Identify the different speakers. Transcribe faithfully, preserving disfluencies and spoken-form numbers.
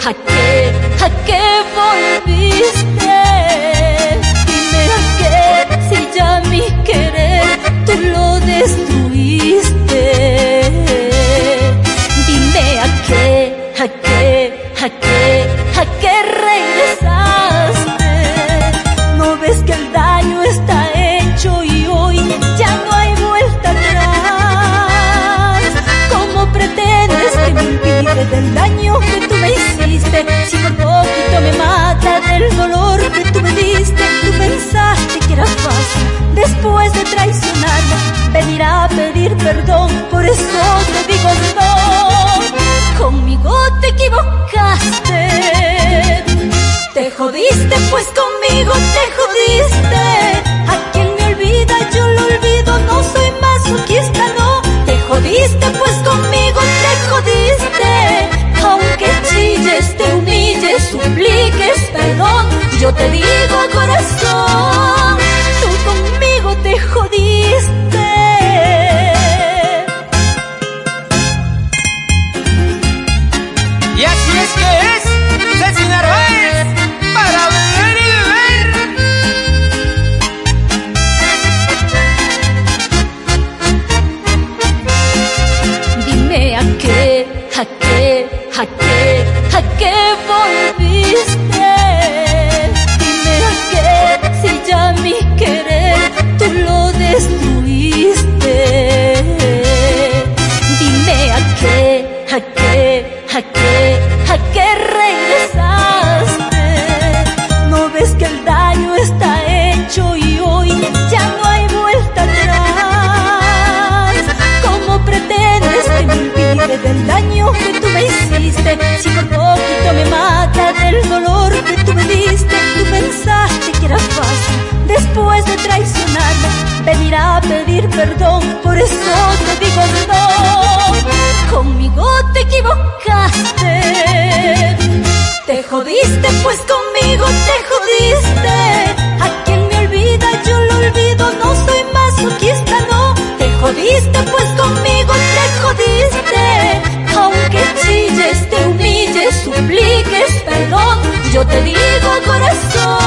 Speaker 1: a qué, a qué volviste? Dime a qué, si ya mi querer tú lo destruiste. Dime a qué, a qué, a qué, a qué regresaste. ¿No ves que el daño está hecho y hoy ya no hay vuelta atrás? ¿Cómo pretendes que me olvide del daño que tú me hiciste? Si por poquito me mata del dolor que tú me diste. Tú pensaste que era fácil, después de traicionarme, venir a pedir perdón. Por eso te digo no, conmigo te equivocaste. Te jodiste pues conmigo, te jodiste. A quien me olvida yo lo olvido, no soy masoquista, no. Te jodiste pues conmigo, te jodiste. Aunque chilles, te humilles, supliques perdón, yo te digo corazón, tú conmigo te jodiste.
Speaker 2: Y así es que es, Ceci Narváez, para beber y
Speaker 1: beber. Dime a qué, a qué, a qué, a qué volviste. Dime a qué, si ya mi querer tú lo destruiste. Dime a qué, a qué, a qué, a qué regresaste. ¿No ves que el daño está hecho y hoy ya no hay vuelta atrás? ¿Cómo pretendes que me olvide del daño que tú me hiciste? Si por poquito me mata del dolor que tú me diste. Tú pensaste que era fácil, después de traicionarme, venir a pedir perdón. Por eso te digo no, conmigo te equivocaste. Te jodiste pues conmigo, te jodiste. A quien me olvida yo lo olvido, no soy masoquista, no. Te jodiste pues conmigo, te jodiste. Aunque chilles, te humilles, supliques perdón, yo te digo corazón,